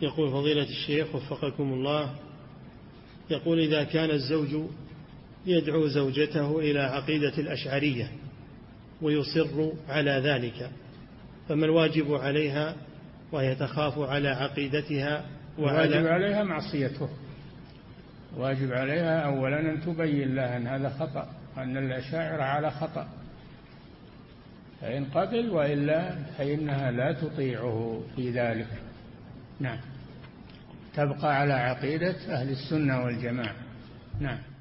يقول فضيلة الشيخ وفقكم الله، يقول إذا كان الزوج يدعو زوجته إلى عقيدة الأشعرية ويصر على ذلك، فما الواجب عليها وهي تخاف على عقيدتها؟ الواجب عليها معصيته. واجب عليها أولا أن تبين لها أن هذا خطأ، أن الأشاعرة على خطأ، فإن قبل، وإلا فإنها لا تطيعه في ذلك. نعم، تبقى على عقيدة أهل السنة والجماعة. نعم.